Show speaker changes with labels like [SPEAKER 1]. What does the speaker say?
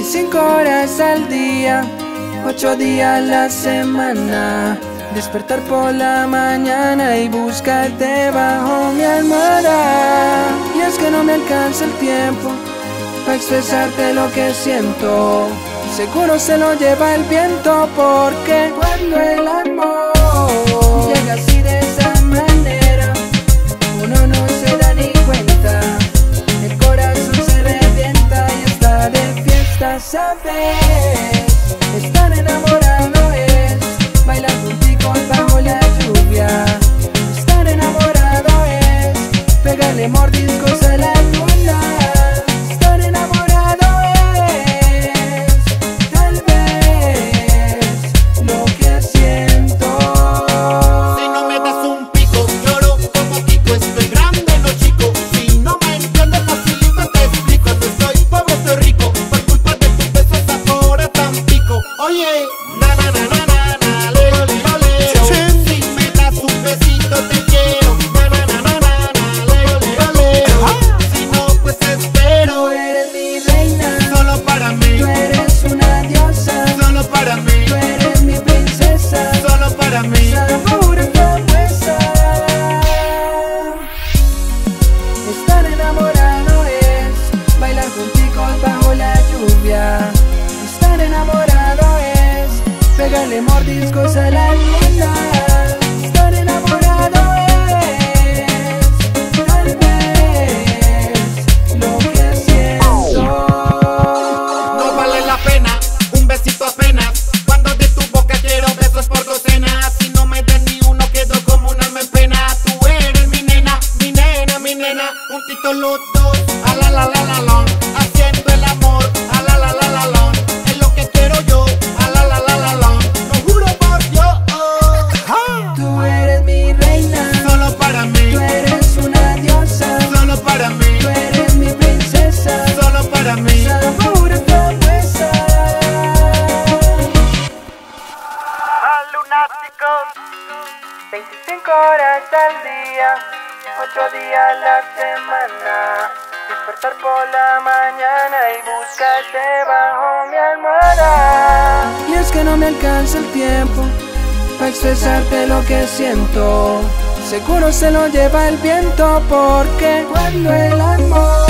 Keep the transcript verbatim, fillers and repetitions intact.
[SPEAKER 1] veinticinco horas al día, ocho días a la semana. Despertar por la mañana y buscarte bajo mi almohada. Y es que no me alcanza el tiempo para expresarte lo que siento. Seguro se lo lleva el viento, porque cuando el amor llega así de esa manera, uno no se da ni cuenta. El corazón se revienta y está de fiesta, ¿sabes? Estar enamorado es bailar contigo bajo la lluvia. Estar enamorado es pegarle mordiscos a la luna. Estar enamorado es tal vez lo que siento.
[SPEAKER 2] Si no me das un pico, lloro como Kiko. Estoy grande, no chico. Si no me entiendes, facilito te explico. No estoy pobre, estoy rico, por culpa de tus besos ahora tan pico. Oye, na na na na na na, le, le, le. Si me das un besito te quiero, na na na na na na, le, le, le. Si no, pues espero.
[SPEAKER 1] Tú eres mi reina,
[SPEAKER 2] Solo para mí,
[SPEAKER 1] tú eres una diosa.
[SPEAKER 2] solo para mí,
[SPEAKER 1] Tú eres mi princesa,
[SPEAKER 2] solo para mí.
[SPEAKER 1] sabor frambuesa. Estar enamorado es bailar contigo bajo la lluvia. Estar enamorado es pegarle mordiscos a la luna. Estar enamorado es tal vez lo que siento.
[SPEAKER 2] No vale la pena un besito apenas, cuando de tu boca quiero besos por docenas. Si no me das ni uno quedo como un alma en pena. Tú eres mi nena, mi nena, mi nena. Un tito los dos, a la la la la la, haciendo el amor, a la la la la la. Es lo que quiero yo, a la la la la la. Lo juro por Dios.
[SPEAKER 1] Tú eres mi reina,
[SPEAKER 2] Solo para mí,
[SPEAKER 1] tú eres una diosa.
[SPEAKER 2] solo para mí,
[SPEAKER 1] Tú eres mi princesa,
[SPEAKER 2] solo para mí.
[SPEAKER 1] sabor frambuesa.
[SPEAKER 3] Lunáticos,
[SPEAKER 1] veinticinco horas al día, ocho días a la semana. Despertar por la mañana y buscarte bajo mi almohada. Y es que no me alcanza el tiempo para expresarte lo que siento. Seguro se lo lleva el viento, porque cuando el amor